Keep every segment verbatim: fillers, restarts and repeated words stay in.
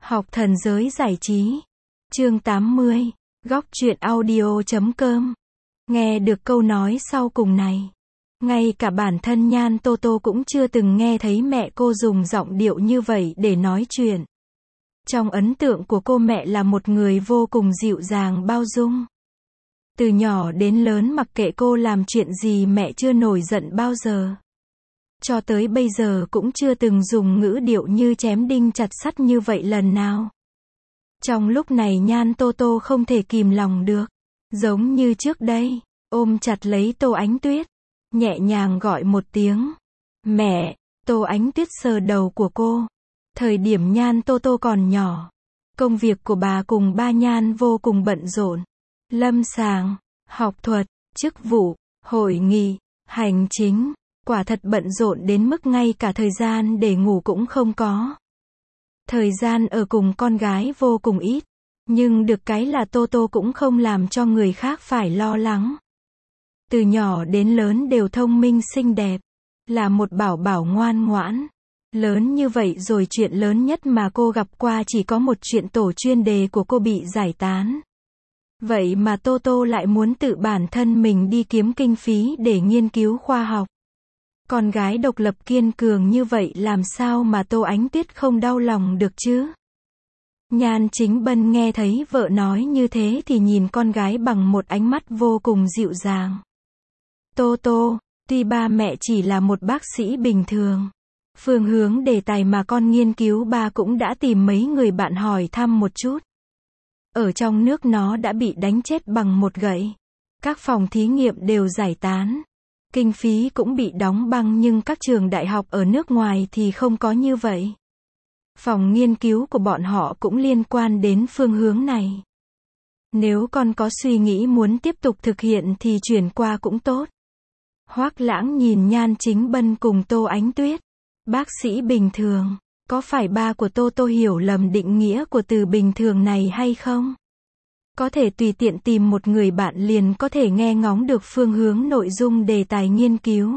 Học thần giới giải trí. Chương tám mươi. Góc truyện audio chấm com. Nghe được câu nói sau cùng này, ngay cả bản thân Nhan Tô Tô cũng chưa từng nghe thấy mẹ cô dùng giọng điệu như vậy để nói chuyện. Trong ấn tượng của cô, mẹ là một người vô cùng dịu dàng bao dung. Từ nhỏ đến lớn mặc kệ cô làm chuyện gì mẹ chưa nổi giận bao giờ. Cho tới bây giờ cũng chưa từng dùng ngữ điệu như chém đinh chặt sắt như vậy lần nào. Trong lúc này Nhan Tô Tô không thể kìm lòng được. Giống như trước đây, ôm chặt lấy Tô Ánh Tuyết, nhẹ nhàng gọi một tiếng. Mẹ. Tô Ánh Tuyết sờ đầu của cô. Thời điểm Nhan Tô Tô còn nhỏ, công việc của bà cùng ba Nhan vô cùng bận rộn. Lâm sàng, học thuật, chức vụ, hội nghị, hành chính, quả thật bận rộn đến mức ngay cả thời gian để ngủ cũng không có. Thời gian ở cùng con gái vô cùng ít, nhưng được cái là Tô Tô cũng không làm cho người khác phải lo lắng. Từ nhỏ đến lớn đều thông minh xinh đẹp, là một bảo bảo ngoan ngoãn. Lớn như vậy rồi chuyện lớn nhất mà cô gặp qua chỉ có một chuyện tổ chuyên đề của cô bị giải tán. Vậy mà Tô Tô lại muốn tự bản thân mình đi kiếm kinh phí để nghiên cứu khoa học. Con gái độc lập kiên cường như vậy làm sao mà Tô Ánh Tuyết không đau lòng được chứ? Nhan Chính Bân nghe thấy vợ nói như thế thì nhìn con gái bằng một ánh mắt vô cùng dịu dàng. Tô Tô, tuy ba mẹ chỉ là một bác sĩ bình thường, phương hướng đề tài mà con nghiên cứu ba cũng đã tìm mấy người bạn hỏi thăm một chút. Ở trong nước nó đã bị đánh chết bằng một gậy. Các phòng thí nghiệm đều giải tán. Kinh phí cũng bị đóng băng nhưng các trường đại học ở nước ngoài thì không có như vậy. Phòng nghiên cứu của bọn họ cũng liên quan đến phương hướng này. Nếu con có suy nghĩ muốn tiếp tục thực hiện thì chuyển qua cũng tốt. Hoác Lãng nhìn Nhan Chính Bân cùng Tô Ánh Tuyết. Bác sĩ bình thường, có phải ba của Tô Tô hiểu lầm định nghĩa của từ bình thường này hay không? Có thể tùy tiện tìm một người bạn liền có thể nghe ngóng được phương hướng nội dung đề tài nghiên cứu.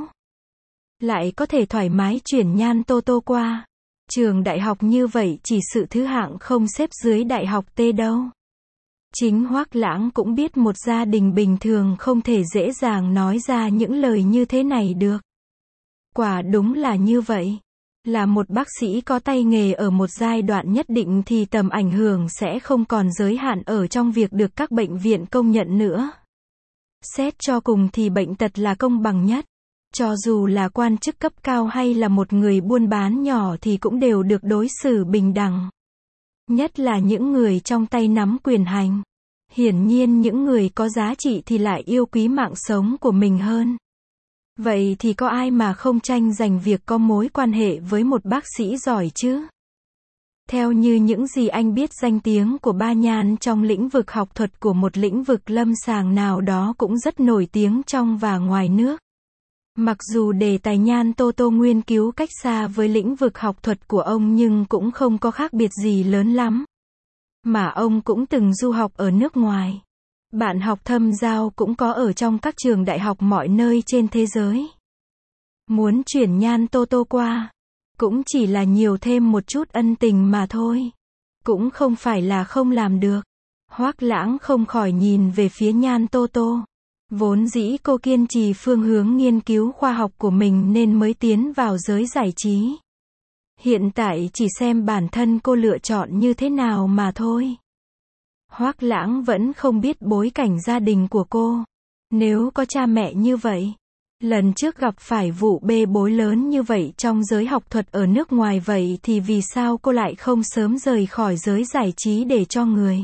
Lại có thể thoải mái chuyển Nhan Tô Tô qua. Trường đại học như vậy chỉ sự thứ hạng không xếp dưới đại học T đâu. Chính Hoác Lãng cũng biết một gia đình bình thường không thể dễ dàng nói ra những lời như thế này được. Quả đúng là như vậy. Là một bác sĩ có tay nghề ở một giai đoạn nhất định thì tầm ảnh hưởng sẽ không còn giới hạn ở trong việc được các bệnh viện công nhận nữa. Xét cho cùng thì bệnh tật là công bằng nhất. Cho dù là quan chức cấp cao hay là một người buôn bán nhỏ thì cũng đều được đối xử bình đẳng. Nhất là những người trong tay nắm quyền hành. Hiển nhiên những người có giá trị thì lại yêu quý mạng sống của mình hơn. Vậy thì có ai mà không tranh giành việc có mối quan hệ với một bác sĩ giỏi chứ? Theo như những gì anh biết, danh tiếng của ba Nhan trong lĩnh vực học thuật của một lĩnh vực lâm sàng nào đó cũng rất nổi tiếng trong và ngoài nước. Mặc dù đề tài Nhan Tô Tô nghiên cứu cách xa với lĩnh vực học thuật của ông nhưng cũng không có khác biệt gì lớn lắm. Mà ông cũng từng du học ở nước ngoài. Bạn học thâm giao cũng có ở trong các trường đại học mọi nơi trên thế giới. Muốn chuyển Nhan Tô Tô qua, cũng chỉ là nhiều thêm một chút ân tình mà thôi. Cũng không phải là không làm được. Hoác Lãng không khỏi nhìn về phía Nhan Tô Tô. Vốn dĩ cô kiên trì phương hướng nghiên cứu khoa học của mình nên mới tiến vào giới giải trí. Hiện tại chỉ xem bản thân cô lựa chọn như thế nào mà thôi. Hoác Lãng vẫn không biết bối cảnh gia đình của cô. Nếu có cha mẹ như vậy, lần trước gặp phải vụ bê bối lớn như vậy trong giới học thuật ở nước ngoài vậy thì vì sao cô lại không sớm rời khỏi giới giải trí để cho người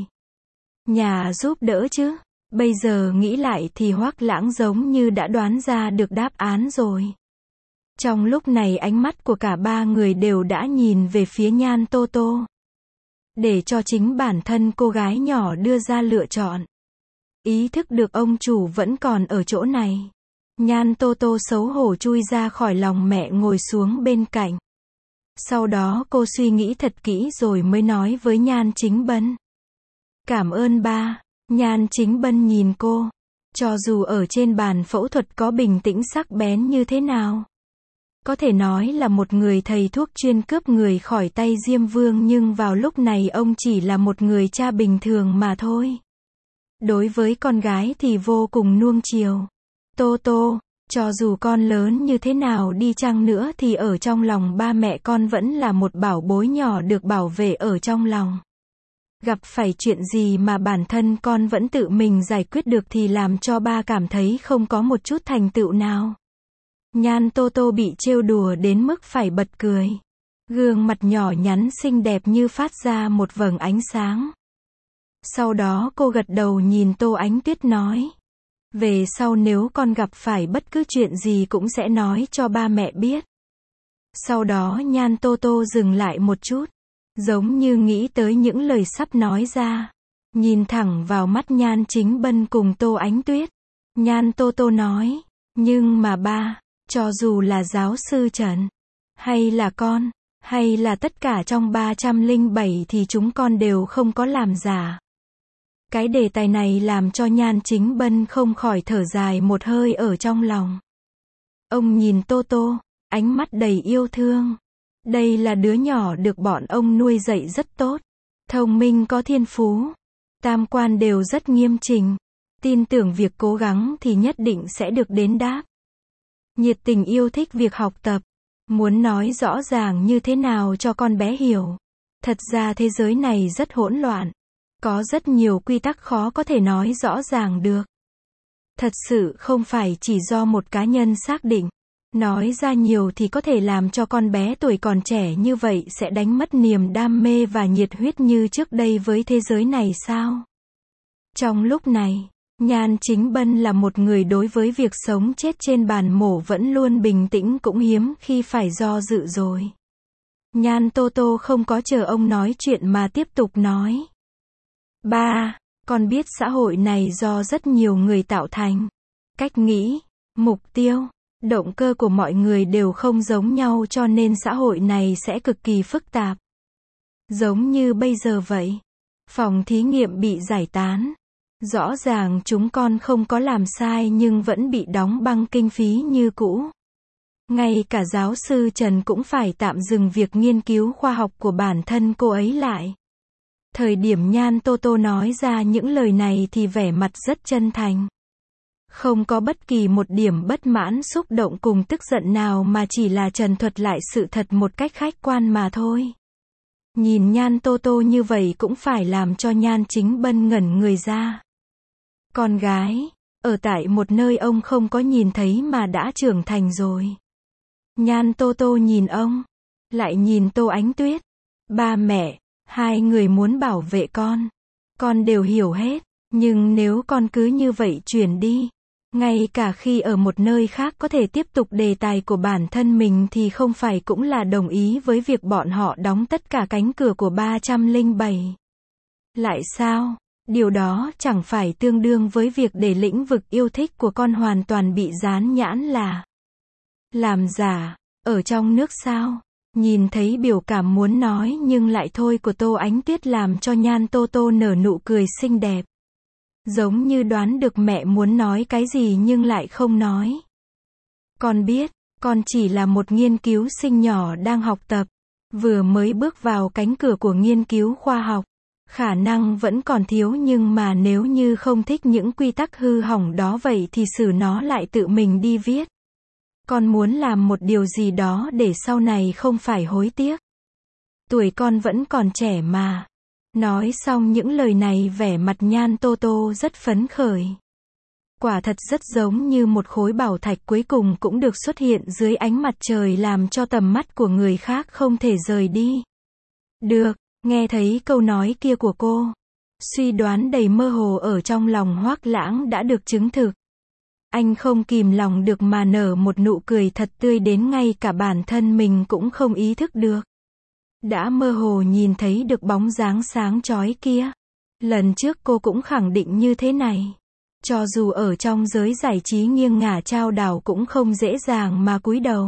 nhà giúp đỡ chứ? Bây giờ nghĩ lại thì Hoác Lãng giống như đã đoán ra được đáp án rồi. Trong lúc này ánh mắt của cả ba người đều đã nhìn về phía Nhan Tô Tô. Để cho chính bản thân cô gái nhỏ đưa ra lựa chọn. Ý thức được ông chủ vẫn còn ở chỗ này. Nhan Tô Tô xấu hổ chui ra khỏi lòng mẹ ngồi xuống bên cạnh. Sau đó cô suy nghĩ thật kỹ rồi mới nói với Nhan Chính Bân. Cảm ơn ba. Nhan Chính Bân nhìn cô. Cho dù ở trên bàn phẫu thuật có bình tĩnh sắc bén như thế nào, Có thể nói là một người thầy thuốc chuyên cướp người khỏi tay Diêm Vương, nhưng vào lúc này ông chỉ là một người cha bình thường mà thôi. Đối với con gái thì vô cùng nuông chiều. Tô Tô, cho dù con lớn như thế nào đi chăng nữa thì ở trong lòng ba mẹ con vẫn là một bảo bối nhỏ được bảo vệ ở trong lòng. Gặp phải chuyện gì mà bản thân con vẫn tự mình giải quyết được thì làm cho ba cảm thấy không có một chút thành tựu nào. Nhan Tô Tô bị trêu đùa đến mức phải bật cười. Gương mặt nhỏ nhắn xinh đẹp như phát ra một vầng ánh sáng. Sau đó cô gật đầu nhìn Tô Ánh Tuyết nói. Về sau nếu con gặp phải bất cứ chuyện gì cũng sẽ nói cho ba mẹ biết. Sau đó Nhan Tô Tô dừng lại một chút. Giống như nghĩ tới những lời sắp nói ra. Nhìn thẳng vào mắt Nhan Chính Bân cùng Tô Ánh Tuyết. Nhan Tô Tô nói. Nhưng mà ba, cho dù là giáo sư Trần, hay là con, hay là tất cả trong ba trăm lẻ bảy thì chúng con đều không có làm giả. Cái đề tài này làm cho Nhan Chính Bân không khỏi thở dài một hơi ở trong lòng. Ông nhìn Tô Tô, ánh mắt đầy yêu thương. Đây là đứa nhỏ được bọn ông nuôi dạy rất tốt. Thông minh có thiên phú. Tam quan đều rất nghiêm chỉnh. Tin tưởng việc cố gắng thì nhất định sẽ được đền đáp. Nhiệt tình yêu thích việc học tập. Muốn nói rõ ràng như thế nào cho con bé hiểu. Thật ra thế giới này rất hỗn loạn. Có rất nhiều quy tắc khó có thể nói rõ ràng được. Thật sự không phải chỉ do một cá nhân xác định. Nói ra nhiều thì có thể làm cho con bé tuổi còn trẻ như vậy sẽ đánh mất niềm đam mê và nhiệt huyết như trước đây với thế giới này sao? Trong lúc này, Nhan Chính Bân là một người đối với việc sống chết trên bàn mổ vẫn luôn bình tĩnh, cũng hiếm khi phải do dự rồi. Nhan Tô Tô không có chờ ông nói chuyện mà tiếp tục nói. Ba, con biết xã hội này do rất nhiều người tạo thành. Cách nghĩ, mục tiêu, động cơ của mọi người đều không giống nhau cho nên xã hội này sẽ cực kỳ phức tạp. Giống như bây giờ vậy. Phòng thí nghiệm bị giải tán. Rõ ràng chúng con không có làm sai nhưng vẫn bị đóng băng kinh phí như cũ. Ngay cả giáo sư Trần cũng phải tạm dừng việc nghiên cứu khoa học của bản thân cô ấy lại. Thời điểm Nhan Tô Tô nói ra những lời này thì vẻ mặt rất chân thành. Không có bất kỳ một điểm bất mãn, xúc động cùng tức giận nào mà chỉ là trần thuật lại sự thật một cách khách quan mà thôi. Nhìn Nhan Tô Tô như vậy cũng phải làm cho Nhan Chính Bân ngẩn người ra. Con gái, ở tại một nơi ông không có nhìn thấy mà đã trưởng thành rồi. Nhan Tô Tô nhìn ông, lại nhìn Tô Ánh Tuyết. Ba mẹ, hai người muốn bảo vệ con. Con đều hiểu hết, nhưng nếu con cứ như vậy chuyển đi, ngay cả khi ở một nơi khác có thể tiếp tục đề tài của bản thân mình thì không phải cũng là đồng ý với việc bọn họ đóng tất cả cánh cửa của ba trăm lẻ bảy. Lại sao? Điều đó chẳng phải tương đương với việc để lĩnh vực yêu thích của con hoàn toàn bị dán nhãn là làm giả, ở trong nước sao? Nhìn thấy biểu cảm muốn nói nhưng lại thôi của Tô Ánh Tuyết làm cho Nhan Tô Tô nở nụ cười xinh đẹp. Giống như đoán được mẹ muốn nói cái gì nhưng lại không nói. Con biết, con chỉ là một nghiên cứu sinh nhỏ đang học tập, vừa mới bước vào cánh cửa của nghiên cứu khoa học. Khả năng vẫn còn thiếu nhưng mà nếu như không thích những quy tắc hư hỏng đó vậy thì xử nó lại tự mình đi viết. Con muốn làm một điều gì đó để sau này không phải hối tiếc. Tuổi con vẫn còn trẻ mà. Nói xong những lời này vẻ mặt Nhan Tô Tô rất phấn khởi. Quả thật rất giống như một khối bảo thạch cuối cùng cũng được xuất hiện dưới ánh mặt trời làm cho tầm mắt của người khác không thể rời đi. Được, nghe thấy câu nói kia của cô. Suy đoán đầy mơ hồ ở trong lòng Hoắc Lãng đã được chứng thực. Anh không kìm lòng được mà nở một nụ cười thật tươi đến ngay cả bản thân mình cũng không ý thức được. Đã mơ hồ nhìn thấy được bóng dáng sáng chói kia. Lần trước cô cũng khẳng định như thế này. Cho dù ở trong giới giải trí nghiêng ngả chao đảo cũng không dễ dàng mà cúi đầu.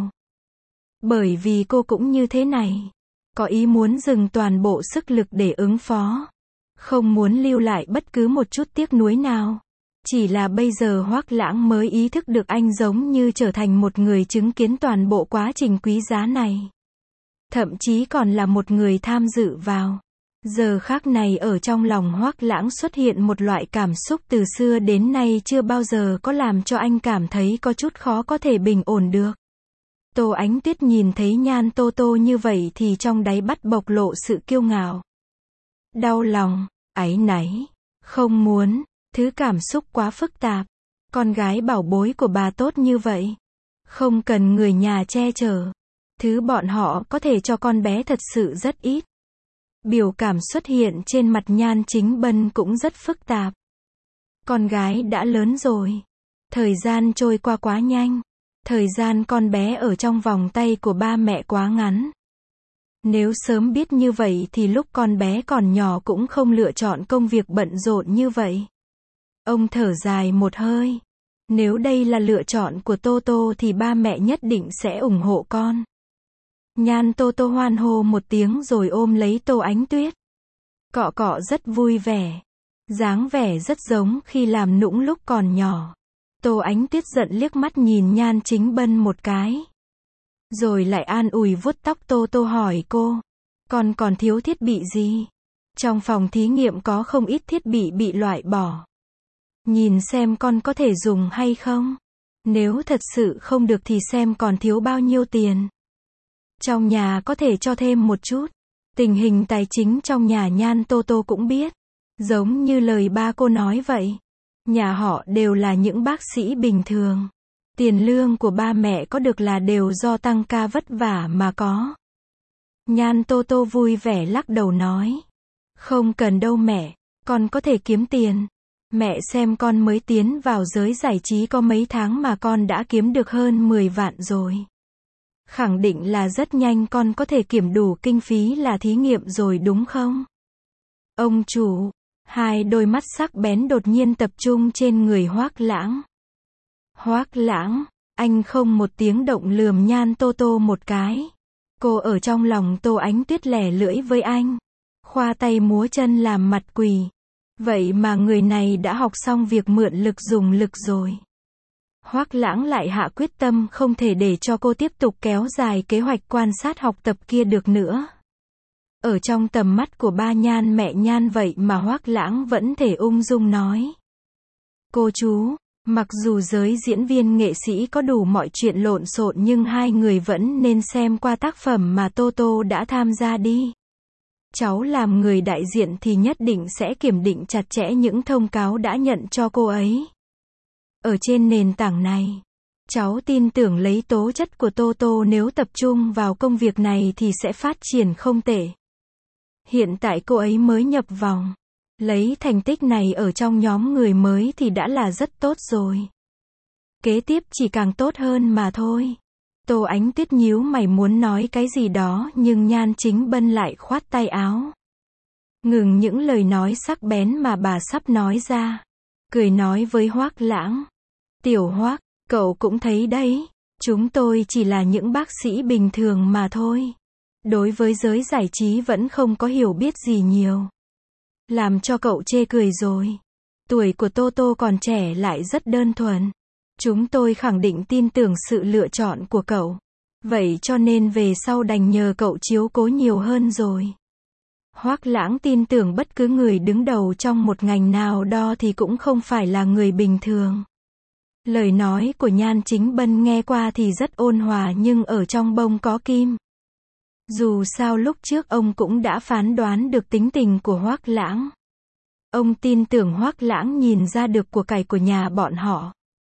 Bởi vì cô cũng như thế này. Có ý muốn dừng toàn bộ sức lực để ứng phó. Không muốn lưu lại bất cứ một chút tiếc nuối nào. Chỉ là bây giờ Hoắc Lãng mới ý thức được anh giống như trở thành một người chứng kiến toàn bộ quá trình quý giá này. Thậm chí còn là một người tham dự vào. Giờ khắc này ở trong lòng Hoắc Lãng xuất hiện một loại cảm xúc từ xưa đến nay chưa bao giờ có làm cho anh cảm thấy có chút khó có thể bình ổn được. Tô Ánh Tuyết nhìn thấy Nhan Tô Tô như vậy thì trong đáy bắt bộc lộ sự kiêu ngạo. Đau lòng, áy náy, không muốn, thứ cảm xúc quá phức tạp. Con gái bảo bối của bà tốt như vậy. Không cần người nhà che chở. Thứ bọn họ có thể cho con bé thật sự rất ít. Biểu cảm xuất hiện trên mặt Nhan Chính Bân cũng rất phức tạp. Con gái đã lớn rồi. Thời gian trôi qua quá nhanh. Thời gian con bé ở trong vòng tay của ba mẹ quá ngắn. Nếu sớm biết như vậy thì lúc con bé còn nhỏ cũng không lựa chọn công việc bận rộn như vậy. Ông thở dài một hơi. Nếu đây là lựa chọn của Tô Tô thì ba mẹ nhất định sẽ ủng hộ con. Nhan Tô Tô hoan hô một tiếng rồi ôm lấy Tô Ánh Tuyết. Cọ cọ rất vui vẻ. Dáng vẻ rất giống khi làm nũng lúc còn nhỏ. Tô Ánh Tuyết giận liếc mắt nhìn Nhan Chính Bân một cái. Rồi lại an ủi vuốt tóc Tô Tô hỏi cô. Con còn thiếu thiết bị gì? Trong phòng thí nghiệm có không ít thiết bị bị loại bỏ. Nhìn xem con có thể dùng hay không? Nếu thật sự không được thì xem còn thiếu bao nhiêu tiền. Trong nhà có thể cho thêm một chút. Tình hình tài chính trong nhà Nhan Tô Tô cũng biết. Giống như lời ba cô nói vậy. Nhà họ đều là những bác sĩ bình thường. Tiền lương của ba mẹ có được là đều do tăng ca vất vả mà có. Nhan Tô Tô vui vẻ lắc đầu nói. Không cần đâu mẹ, con có thể kiếm tiền. Mẹ xem con mới tiến vào giới giải trí có mấy tháng mà con đã kiếm được hơn mười vạn rồi. Khẳng định là rất nhanh con có thể kiểm đủ kinh phí là thí nghiệm rồi đúng không? Ông chủ, hai đôi mắt sắc bén đột nhiên tập trung trên người Hoắc Lãng. Hoắc Lãng, anh không một tiếng động lườm Nhan Tô Tô một cái. Cô ở trong lòng Tô Ánh Tuyết lẻ lưỡi với anh. Khoa tay múa chân làm mặt quỳ. Vậy mà người này đã học xong việc mượn lực dùng lực rồi. Hoắc Lãng lại hạ quyết tâm không thể để cho cô tiếp tục kéo dài kế hoạch quan sát học tập kia được nữa. Ở trong tầm mắt của ba Nhan mẹ Nhan vậy mà Hoắc Lãng vẫn thể ung dung nói. Cô chú, mặc dù giới diễn viên nghệ sĩ có đủ mọi chuyện lộn xộn nhưng hai người vẫn nên xem qua tác phẩm mà Tô Tô đã tham gia đi. Cháu làm người đại diện thì nhất định sẽ kiểm định chặt chẽ những thông cáo đã nhận cho cô ấy. Ở trên nền tảng này, cháu tin tưởng lấy tố chất của Tô Tô nếu tập trung vào công việc này thì sẽ phát triển không tệ. Hiện tại cô ấy mới nhập vòng. Lấy thành tích này ở trong nhóm người mới thì đã là rất tốt rồi. Kế tiếp chỉ càng tốt hơn mà thôi. Tô Ánh Tuyết nhíu mày muốn nói cái gì đó nhưng Nhan Chính Bân lại khoát tay áo. Ngừng những lời nói sắc bén mà bà sắp nói ra. Cười nói với Hoắc Lãng. Tiểu Hoắc, cậu cũng thấy đấy. Chúng tôi chỉ là những bác sĩ bình thường mà thôi. Đối với giới giải trí vẫn không có hiểu biết gì nhiều. Làm cho cậu chê cười rồi. Tuổi của Tô Tô còn trẻ lại rất đơn thuần. Chúng tôi khẳng định tin tưởng sự lựa chọn của cậu. Vậy cho nên về sau đành nhờ cậu chiếu cố nhiều hơn rồi. Hoắc Lãng tin tưởng bất cứ người đứng đầu trong một ngành nào đó thì cũng không phải là người bình thường. Lời nói của Nhan Chính Bân nghe qua thì rất ôn hòa nhưng ở trong bông có kim. Dù sao lúc trước ông cũng đã phán đoán được tính tình của Hoắc Lãng. Ông tin tưởng Hoắc Lãng nhìn ra được của cải của nhà bọn họ.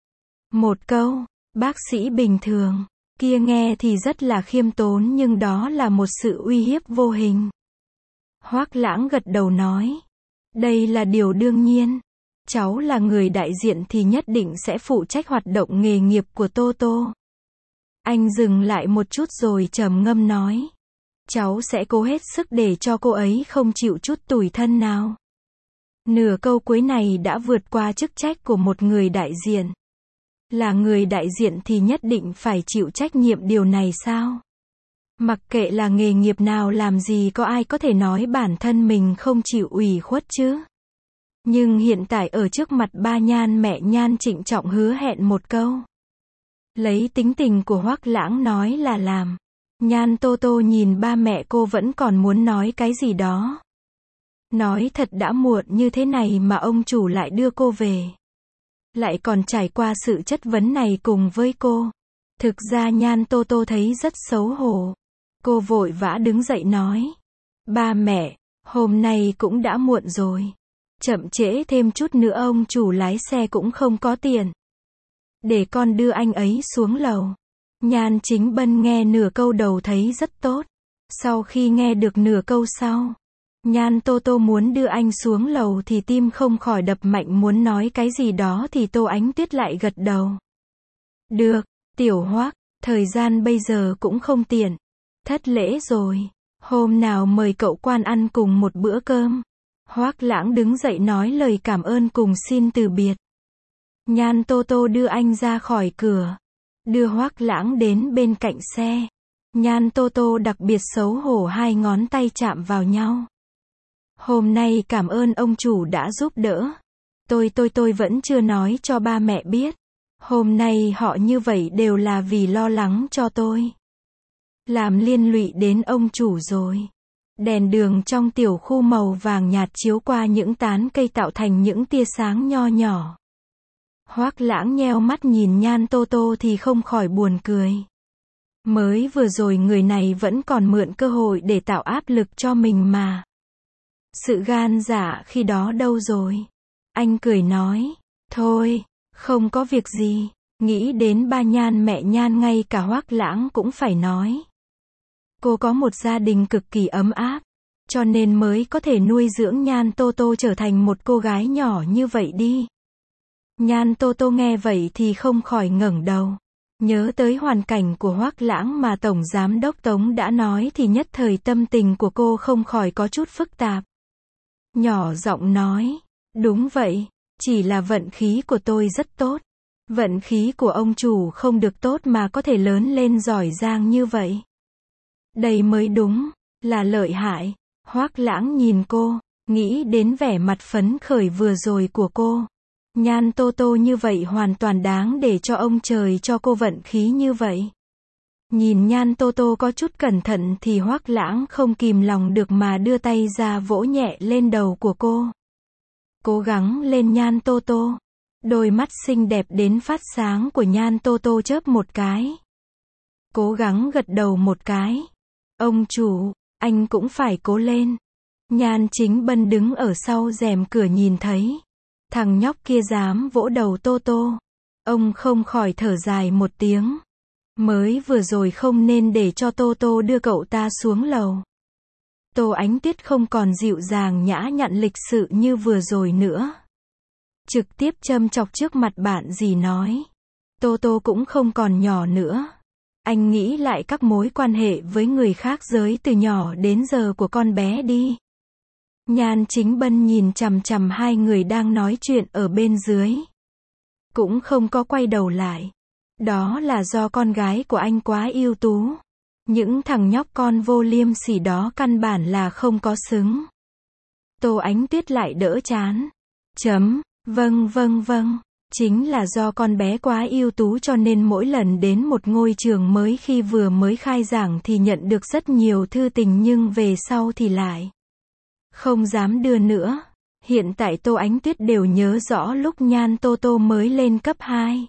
Một câu, bác sĩ bình thường, kia nghe thì rất là khiêm tốn nhưng đó là một sự uy hiếp vô hình. Hoắc Lãng gật đầu nói. Đây là điều đương nhiên. Cháu là người đại diện thì nhất định sẽ phụ trách hoạt động nghề nghiệp của Tô Tô. Anh dừng lại một chút rồi trầm ngâm nói. Cháu sẽ cố hết sức để cho cô ấy không chịu chút tủi thân nào. Nửa câu cuối này đã vượt qua chức trách của một người đại diện. Là người đại diện thì nhất định phải chịu trách nhiệm điều này sao? Mặc kệ là nghề nghiệp nào làm gì có ai có thể nói bản thân mình không chịu ủy khuất chứ? Nhưng hiện tại ở trước mặt ba Nhan, mẹ Nhan trịnh trọng hứa hẹn một câu. Lấy tính tình của Hoắc Lãng nói là làm. Nhan Tô Tô nhìn ba mẹ cô vẫn còn muốn nói cái gì đó. Nói thật đã muộn như thế này mà ông chủ lại đưa cô về. Lại còn trải qua sự chất vấn này cùng với cô. Thực ra Nhan Tô Tô thấy rất xấu hổ. Cô vội vã đứng dậy nói. Ba mẹ, hôm nay cũng đã muộn rồi. Chậm trễ thêm chút nữa ông chủ lái xe cũng không có tiền. Để con đưa anh ấy xuống lầu. Nhan Chính Bân nghe nửa câu đầu thấy rất tốt. Sau khi nghe được nửa câu sau, Nhan Tô Tô muốn đưa anh xuống lầu thì tim không khỏi đập mạnh, muốn nói cái gì đó thì Tô Ánh Tuyết lại gật đầu. Được, Tiểu Hoắc, thời gian bây giờ cũng không tiện. Thất lễ rồi. Hôm nào mời cậu Quan ăn cùng một bữa cơm. Hoắc Lãng đứng dậy nói lời cảm ơn cùng xin từ biệt. Nhan Tô Tô đưa anh ra khỏi cửa. Đưa Hoắc Lãng đến bên cạnh xe. Nhan Tô Tô đặc biệt xấu hổ, hai ngón tay chạm vào nhau. Hôm nay cảm ơn ông chủ đã giúp đỡ. Tôi tôi tôi vẫn chưa nói cho ba mẹ biết. Hôm nay họ như vậy đều là vì lo lắng cho tôi. Làm liên lụy đến ông chủ rồi. Đèn đường trong tiểu khu màu vàng nhạt chiếu qua những tán cây tạo thành những tia sáng nho nhỏ. Hoắc Lãng nheo mắt nhìn Nhan Tô Tô thì không khỏi buồn cười. Mới vừa rồi người này vẫn còn mượn cơ hội để tạo áp lực cho mình mà. Sự gan dạ khi đó đâu rồi? Anh cười nói. Thôi, không có việc gì. Nghĩ đến ba Nhan, mẹ Nhan, ngay cả Hoắc Lãng cũng phải nói. Cô có một gia đình cực kỳ ấm áp. Cho nên mới có thể nuôi dưỡng Nhan Tô Tô trở thành một cô gái nhỏ như vậy đi. Nhan Tô Tô nghe vậy thì không khỏi ngẩng đầu. Nhớ tới hoàn cảnh của Hoắc Lãng mà Tổng Giám đốc Tống đã nói thì nhất thời tâm tình của cô không khỏi có chút phức tạp. Nhỏ giọng nói. Đúng vậy. Chỉ là vận khí của tôi rất tốt. Vận khí của ông chủ không được tốt mà có thể lớn lên giỏi giang như vậy. Đây mới đúng là lợi hại. Hoắc Lãng nhìn cô, nghĩ đến vẻ mặt phấn khởi vừa rồi của cô. Nhan Tô Tô như vậy hoàn toàn đáng để cho ông trời cho cô vận khí như vậy. Nhìn Nhan Tô Tô có chút cẩn thận thì Hoắc Lãng không kìm lòng được mà đưa tay ra vỗ nhẹ lên đầu của cô. Cố gắng lên Nhan Tô Tô. Đôi mắt xinh đẹp đến phát sáng của Nhan Tô Tô chớp một cái. Cố gắng gật đầu một cái. Ông chủ, anh cũng phải cố lên. Nhan Chính Bân đứng ở sau rèm cửa nhìn thấy. Thằng nhóc kia dám vỗ đầu Tô Tô. Ông không khỏi thở dài một tiếng. Mới vừa rồi không nên để cho Tô Tô đưa cậu ta xuống lầu. Tô Ánh Tuyết không còn dịu dàng nhã nhặn lịch sự như vừa rồi nữa. Trực tiếp châm chọc trước mặt bạn dì nói. Tô Tô cũng không còn nhỏ nữa. Anh nghĩ lại các mối quan hệ với người khác giới từ nhỏ đến giờ của con bé đi. Nhan Chính Bân nhìn chằm chằm hai người đang nói chuyện ở bên dưới. Cũng không có quay đầu lại. Đó là do con gái của anh quá ưu tú. Những thằng nhóc con vô liêm sỉ đó căn bản là không có xứng. Tô Ánh Tuyết lại đỡ chán. Chấm, vâng vâng vâng. Chính là do con bé quá ưu tú cho nên mỗi lần đến một ngôi trường mới khi vừa mới khai giảng thì nhận được rất nhiều thư tình nhưng về sau thì lại không dám đưa nữa. Hiện tại Tô Ánh Tuyết đều nhớ rõ lúc Nhan Tô Tô mới lên cấp hai.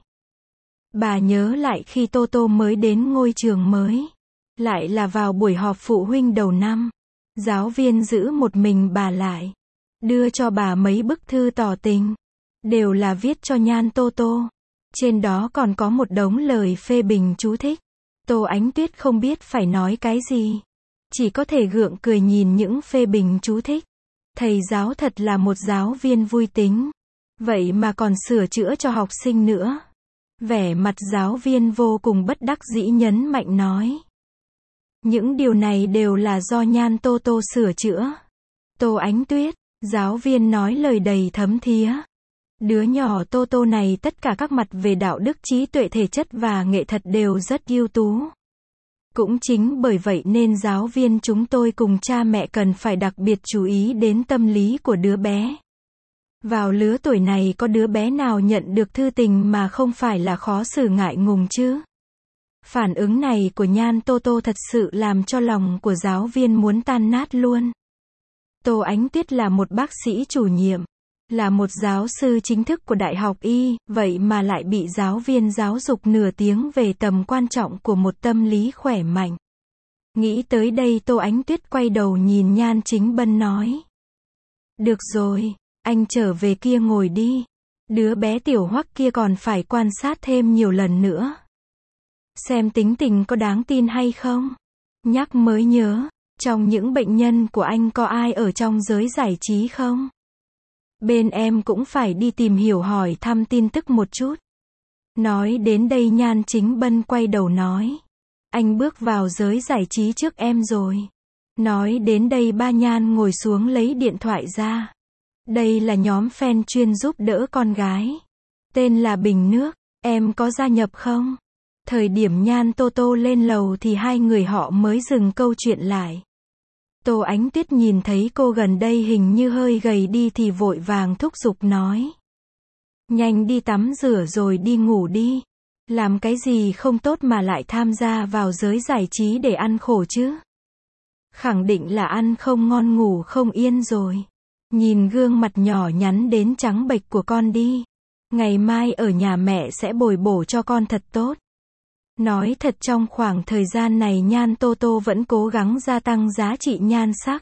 Bà nhớ lại khi Tô Tô mới đến ngôi trường mới. Lại là vào buổi họp phụ huynh đầu năm. Giáo viên giữ một mình bà lại. Đưa cho bà mấy bức thư tỏ tình. Đều là viết cho Nhan Tô Tô. Trên đó còn có một đống lời phê bình chú thích. Tô Ánh Tuyết không biết phải nói cái gì. Chỉ có thể gượng cười nhìn những phê bình chú thích. Thầy giáo thật là một giáo viên vui tính. Vậy mà còn sửa chữa cho học sinh nữa. Vẻ mặt giáo viên vô cùng bất đắc dĩ nhấn mạnh nói. Những điều này đều là do Nhan Tô Tô sửa chữa. Tô Ánh Tuyết, giáo viên nói lời đầy thấm thía. Đứa nhỏ Tô Tô này tất cả các mặt về đạo đức, trí tuệ, thể chất và nghệ thuật đều rất ưu tú. Cũng chính bởi vậy nên giáo viên chúng tôi cùng cha mẹ cần phải đặc biệt chú ý đến tâm lý của đứa bé. Vào lứa tuổi này có đứa bé nào nhận được thư tình mà không phải là khó xử ngại ngùng chứ? Phản ứng này của Nhan Tô Tô thật sự làm cho lòng của giáo viên muốn tan nát luôn. Tô Ánh Tuyết là một bác sĩ chủ nhiệm, là một giáo sư chính thức của Đại học Y, vậy mà lại bị giáo viên giáo dục nửa tiếng về tầm quan trọng của một tâm lý khỏe mạnh. Nghĩ tới đây Tô Ánh Tuyết quay đầu nhìn Nhan Chính Bân nói. Được rồi, anh trở về kia ngồi đi. Đứa bé tiểu Hoắc kia còn phải quan sát thêm nhiều lần nữa. Xem tính tình có đáng tin hay không. Nhắc mới nhớ, trong những bệnh nhân của anh có ai ở trong giới giải trí không? Bên em cũng phải đi tìm hiểu hỏi thăm tin tức một chút. Nói đến đây Nhan Chính Bân quay đầu nói. Anh bước vào giới giải trí trước em rồi. Nói đến đây ba Nhan ngồi xuống lấy điện thoại ra. Đây là nhóm fan chuyên giúp đỡ con gái. Tên là Bình Nước, em có gia nhập không? Thời điểm Nhan Tô Tô lên lầu thì hai người họ mới dừng câu chuyện lại. Tô Ánh Tuyết nhìn thấy cô gần đây hình như hơi gầy đi thì vội vàng thúc giục nói. Nhanh đi tắm rửa rồi đi ngủ đi. Làm cái gì không tốt mà lại tham gia vào giới giải trí để ăn khổ chứ? Khẳng định là ăn không ngon ngủ không yên rồi. Nhìn gương mặt nhỏ nhắn đến trắng bệch của con đi. Ngày mai ở nhà mẹ sẽ bồi bổ cho con thật tốt. Nói thật trong khoảng thời gian này Nhan Tô Tô vẫn cố gắng gia tăng giá trị nhan sắc.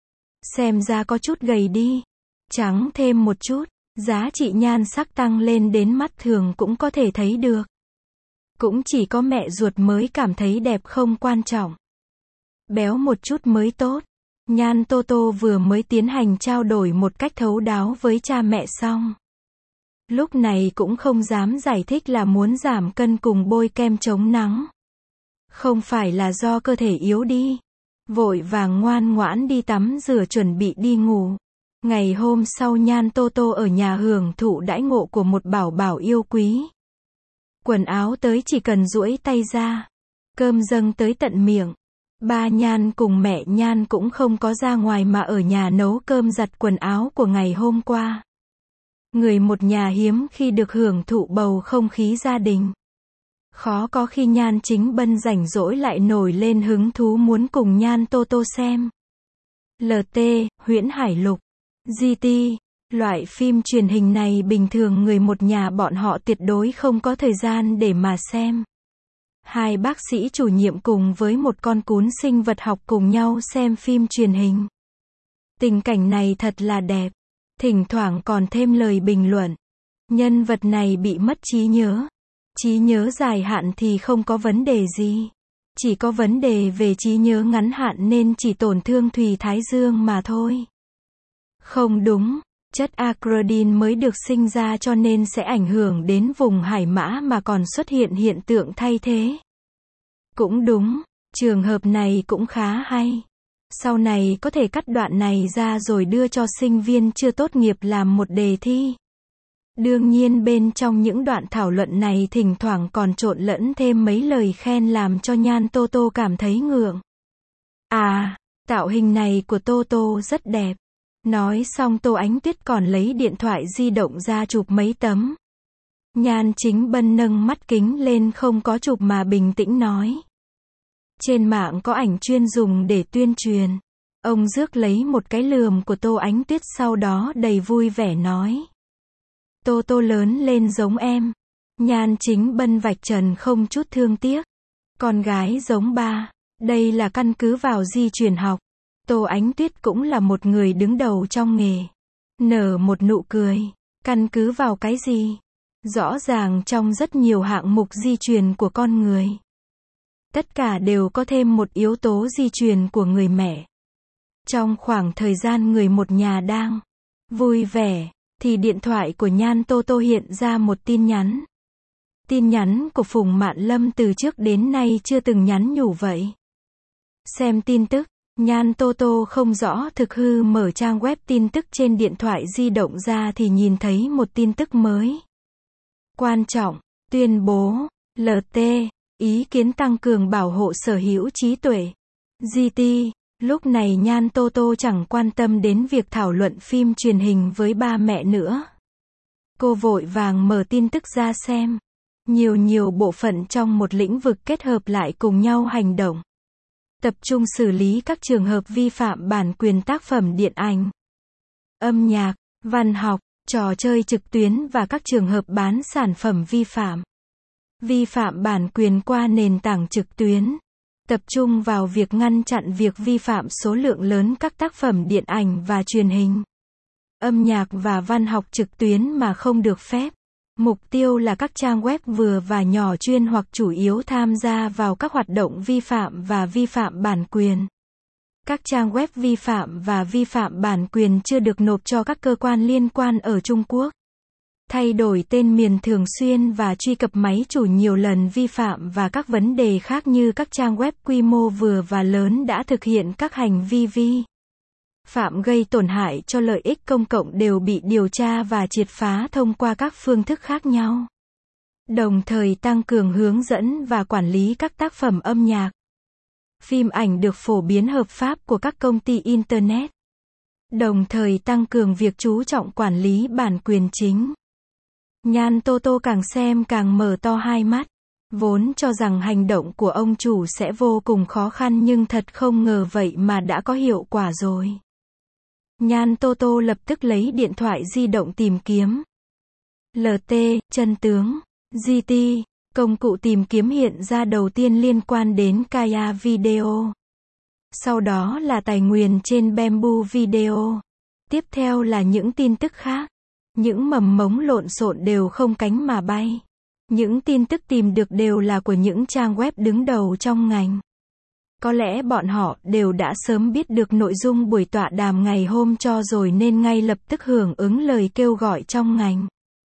Xem ra có chút gầy đi. Trắng thêm một chút. Giá trị nhan sắc tăng lên đến mắt thường cũng có thể thấy được. Cũng chỉ có mẹ ruột mới cảm thấy đẹp không quan trọng. Béo một chút mới tốt. Nhan Tô Tô vừa mới tiến hành trao đổi một cách thấu đáo với cha mẹ xong. Lúc này cũng không dám giải thích là muốn giảm cân cùng bôi kem chống nắng. Không phải là do cơ thể yếu đi. Vội vàng ngoan ngoãn đi tắm rửa chuẩn bị đi ngủ. Ngày hôm sau Nhan Tô Tô ở nhà hưởng thụ đãi ngộ của một bảo bảo yêu quý. Quần áo tới chỉ cần duỗi tay ra. Cơm dâng tới tận miệng. Ba Nhan cùng mẹ Nhan cũng không có ra ngoài mà ở nhà nấu cơm giặt quần áo của ngày hôm qua. Người một nhà hiếm khi được hưởng thụ bầu không khí gia đình. Khó có khi Nhan Chính Bân rảnh rỗi lại nổi lên hứng thú muốn cùng Nhan Tô Tô xem. lờ tê, Huyễn Hải Lục, giê tê, loại phim truyền hình này bình thường người một nhà bọn họ tuyệt đối không có thời gian để mà xem. Hai bác sĩ chủ nhiệm cùng với một con cún sinh vật học cùng nhau xem phim truyền hình. Tình cảnh này thật là đẹp. Thỉnh thoảng còn thêm lời bình luận. Nhân vật này bị mất trí nhớ. Trí nhớ dài hạn thì không có vấn đề gì. Chỉ có vấn đề về trí nhớ ngắn hạn nên chỉ tổn thương thùy thái dương mà thôi. Không đúng, chất acrodin mới được sinh ra cho nên sẽ ảnh hưởng đến vùng hải mã mà còn xuất hiện hiện tượng thay thế. Cũng đúng, trường hợp này cũng khá hay. Sau này có thể cắt đoạn này ra rồi đưa cho sinh viên chưa tốt nghiệp làm một đề thi. Đương nhiên bên trong những đoạn thảo luận này thỉnh thoảng còn trộn lẫn thêm mấy lời khen làm cho Nhan Tô Tô cảm thấy ngượng. À, tạo hình này của Tô Tô rất đẹp. Nói xong Tô Ánh Tuyết còn lấy điện thoại di động ra chụp mấy tấm. Nhan Chính Bân nâng mắt kính lên không có chụp mà bình tĩnh nói. Trên mạng có ảnh chuyên dùng để tuyên truyền. Ông rước lấy một cái lườm của Tô Ánh Tuyết sau đó đầy vui vẻ nói. Tô Tô lớn lên giống em. Nhan Chính Bân vạch trần không chút thương tiếc. Con gái giống ba. Đây là căn cứ vào di truyền học. Tô Ánh Tuyết cũng là một người đứng đầu trong nghề. Nở một nụ cười. Căn cứ vào cái gì? Rõ ràng trong rất nhiều hạng mục di truyền của con người. Tất cả đều có thêm một yếu tố di truyền của người mẹ. Trong khoảng thời gian người một nhà đang vui vẻ, thì điện thoại của Nhan Tô Tô hiện ra một tin nhắn. Tin nhắn của Phùng Mạn Lâm từ trước đến nay chưa từng nhắn nhủ vậy. Xem tin tức, Nhan Tô Tô không rõ thực hư mở trang web tin tức trên điện thoại di động ra thì nhìn thấy một tin tức mới. Quan trọng, tuyên bố, lờ tê, ý kiến tăng cường bảo hộ sở hữu trí tuệ. giê tê, Lúc này Nhan Tô Tô chẳng quan tâm đến việc thảo luận phim truyền hình với ba mẹ nữa. Cô vội vàng mở tin tức ra xem. Nhiều nhiều bộ phận trong một lĩnh vực kết hợp lại cùng nhau hành động. Tập trung xử lý các trường hợp vi phạm bản quyền tác phẩm điện ảnh, âm nhạc, văn học, trò chơi trực tuyến và các trường hợp bán sản phẩm vi phạm. Vi phạm bản quyền qua nền tảng trực tuyến. Tập trung vào việc ngăn chặn việc vi phạm số lượng lớn các tác phẩm điện ảnh và truyền hình, âm nhạc và văn học trực tuyến mà không được phép. Mục tiêu là các trang web vừa và nhỏ chuyên hoặc chủ yếu tham gia vào các hoạt động vi phạm và vi phạm bản quyền. Các trang web vi phạm và vi phạm bản quyền chưa được nộp cho các cơ quan liên quan ở Trung Quốc. Thay đổi tên miền thường xuyên và truy cập máy chủ nhiều lần vi phạm và các vấn đề khác như các trang web quy mô vừa và lớn đã thực hiện các hành vi vi phạm gây tổn hại cho lợi ích công cộng đều bị điều tra và triệt phá thông qua các phương thức khác nhau. Đồng thời tăng cường hướng dẫn và quản lý các tác phẩm âm nhạc, phim ảnh được phổ biến hợp pháp của các công ty Internet. Đồng thời tăng cường việc chú trọng quản lý bản quyền chính. Nhan Tô Tô càng xem càng mở to hai mắt. Vốn cho rằng hành động của ông chủ sẽ vô cùng khó khăn nhưng thật không ngờ vậy mà đã có hiệu quả rồi. Nhan Tô Tô lập tức lấy điện thoại di động tìm kiếm. lờ tê, chân tướng, giê tê, công cụ tìm kiếm hiện ra đầu tiên liên quan đến Kaya Video. Sau đó là tài nguyên trên Bamboo Video. Tiếp theo là những tin tức khác. Những mầm mống lộn xộn đều không cánh mà bay. Những tin tức tìm được đều là của những trang web đứng đầu trong ngành. Có lẽ bọn họ đều đã sớm biết được nội dung buổi tọa đàm ngày hôm cho rồi nên ngay lập tức hưởng ứng lời kêu gọi trong ngành.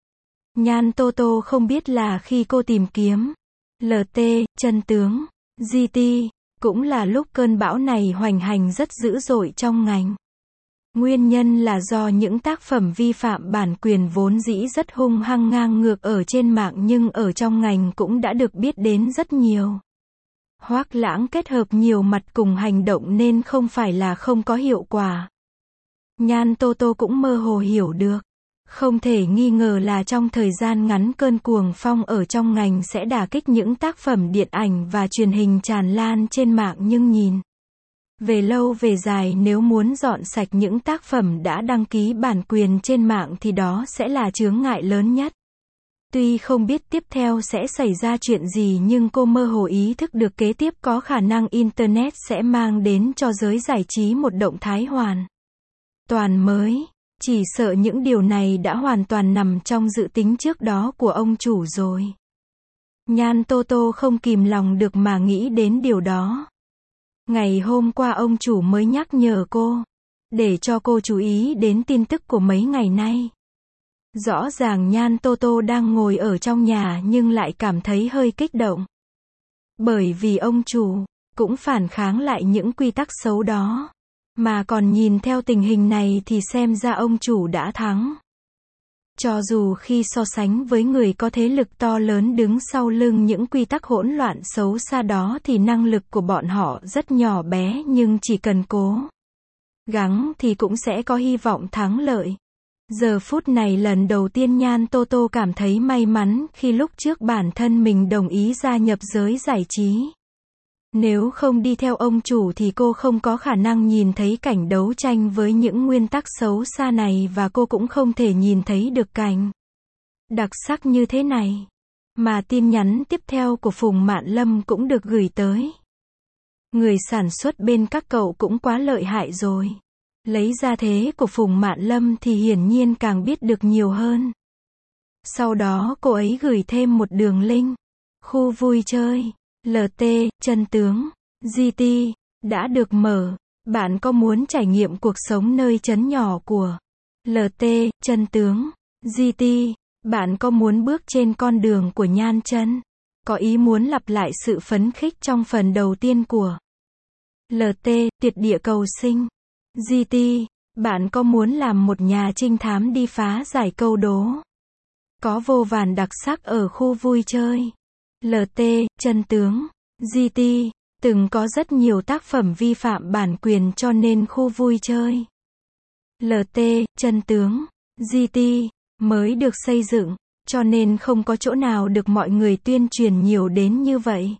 Nhan Tô Tô không biết là khi cô tìm kiếm lờ tê, chân tướng, giê tê, cũng là lúc cơn bão này hoành hành rất dữ dội trong ngành. Nguyên nhân là do những tác phẩm vi phạm bản quyền vốn dĩ rất hung hăng ngang ngược ở trên mạng nhưng ở trong ngành cũng đã được biết đến rất nhiều. Hoắc Lãng kết hợp nhiều mặt cùng hành động nên không phải là không có hiệu quả. Nhan Tô Tô cũng mơ hồ hiểu được. Không thể nghi ngờ là trong thời gian ngắn cơn cuồng phong ở trong ngành sẽ đả kích những tác phẩm điện ảnh và truyền hình tràn lan trên mạng nhưng nhìn về lâu về dài nếu muốn dọn sạch những tác phẩm đã đăng ký bản quyền trên mạng thì đó sẽ là chướng ngại lớn nhất. Tuy không biết tiếp theo sẽ xảy ra chuyện gì nhưng cô mơ hồ ý thức được kế tiếp có khả năng Internet sẽ mang đến cho giới giải trí một động thái hoàn toàn mới. Chỉ sợ những điều này đã hoàn toàn nằm trong dự tính trước đó của ông chủ rồi. Nhan Tô Tô không kìm lòng được mà nghĩ đến điều đó. Ngày hôm qua ông chủ mới nhắc nhở cô, để cho cô chú ý đến tin tức của mấy ngày nay. Rõ ràng Nhan Tô Tô đang ngồi ở trong nhà nhưng lại cảm thấy hơi kích động. Bởi vì ông chủ cũng phản kháng lại những quy tắc xấu đó. Mà còn nhìn theo tình hình này thì xem ra ông chủ đã thắng. Cho dù khi so sánh với người có thế lực to lớn đứng sau lưng những quy tắc hỗn loạn xấu xa đó thì năng lực của bọn họ rất nhỏ bé nhưng chỉ cần cố gắng thì cũng sẽ có hy vọng thắng lợi. Giờ phút này lần đầu tiên Nhan Tô Tô cảm thấy may mắn khi lúc trước bản thân mình đồng ý gia nhập giới giải trí. Nếu không đi theo ông chủ thì cô không có khả năng nhìn thấy cảnh đấu tranh với những nguyên tắc xấu xa này và cô cũng không thể nhìn thấy được cảnh đặc sắc như thế này. Mà tin nhắn tiếp theo của Phùng Mạn Lâm cũng được gửi tới. Người sản xuất bên các cậu cũng quá lợi hại rồi. Lấy ra thế của Phùng Mạn Lâm thì hiển nhiên càng biết được nhiều hơn. Sau đó cô ấy gửi thêm một đường link. Khu vui chơi lờ tê, chân tướng, giê tê, đã được mở. Bạn có muốn trải nghiệm cuộc sống nơi trấn nhỏ của lờ tê, chân tướng, giê tê? Bạn có muốn bước trên con đường của Nhan Chân? Có ý muốn lặp lại sự phấn khích trong phần đầu tiên của lờ tê, tuyệt địa cầu sinh, giê tê? Bạn có muốn làm một nhà trinh thám đi phá giải câu đố? Có vô vàn đặc sắc ở khu vui chơi lờ tê, chân tướng, giê tê. Từng có rất nhiều tác phẩm vi phạm bản quyền cho nên khu vui chơi lờ tê, chân tướng, giê tê, mới được xây dựng, cho nên không có chỗ nào được mọi người tuyên truyền nhiều đến như vậy.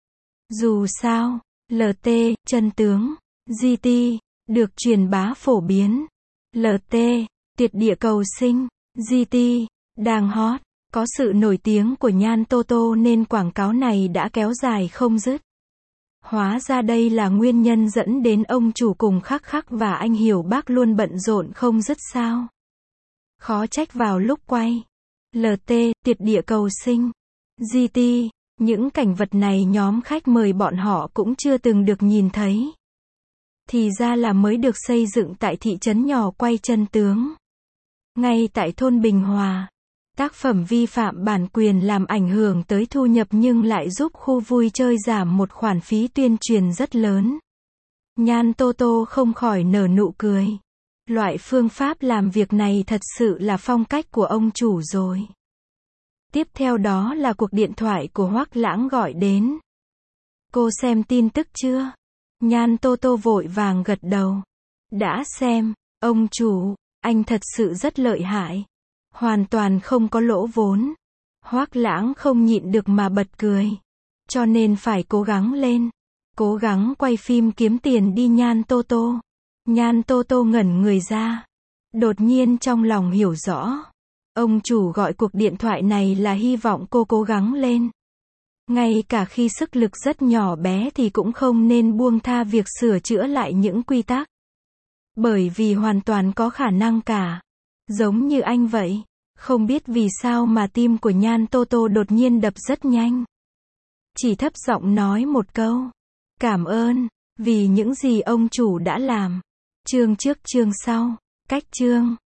Dù sao, lờ tê, chân tướng, giê tê, được truyền bá phổ biến. lờ tê, tuyệt địa cầu sinh, giê tê, đang hot, có sự nổi tiếng của Nhan Toto nên quảng cáo này đã kéo dài không dứt. Hóa ra đây là nguyên nhân dẫn đến ông chủ cùng Khắc Khắc và anh Hiểu Bác luôn bận rộn không dứt sao. Khó trách vào lúc quay lờ tê, tuyệt địa cầu sinh, giê tê, những cảnh vật này nhóm khách mời bọn họ cũng chưa từng được nhìn thấy. Thì ra là mới được xây dựng tại thị trấn nhỏ quay chân tướng. Ngay tại thôn Bình Hòa. Tác phẩm vi phạm bản quyền làm ảnh hưởng tới thu nhập nhưng lại giúp khu vui chơi giảm một khoản phí tuyên truyền rất lớn. Nhan Toto không khỏi nở nụ cười. Loại phương pháp làm việc này thật sự là phong cách của ông chủ rồi. Tiếp theo đó là cuộc điện thoại của Hoắc Lãng gọi đến. Cô xem tin tức chưa? Nhan Toto vội vàng gật đầu. Đã xem, ông chủ, anh thật sự rất lợi hại. Hoàn toàn không có lỗ vốn. Hoắc Lãng không nhịn được mà bật cười. Cho nên phải cố gắng lên. Cố gắng quay phim kiếm tiền đi Nhan Toto. Nhan Toto ngẩn người ra. Đột nhiên trong lòng hiểu rõ. Ông chủ gọi cuộc điện thoại này là hy vọng cô cố gắng lên. Ngay cả khi sức lực rất nhỏ bé thì cũng không nên buông tha việc sửa chữa lại những quy tắc. Bởi vì hoàn toàn có khả năng cả. Giống như anh vậy. Không biết vì sao mà tim của Nhan Toto đột nhiên đập rất nhanh. Chỉ thấp giọng nói một câu. Cảm ơn, vì những gì ông chủ đã làm. Chương trước chương sau. Cách chương.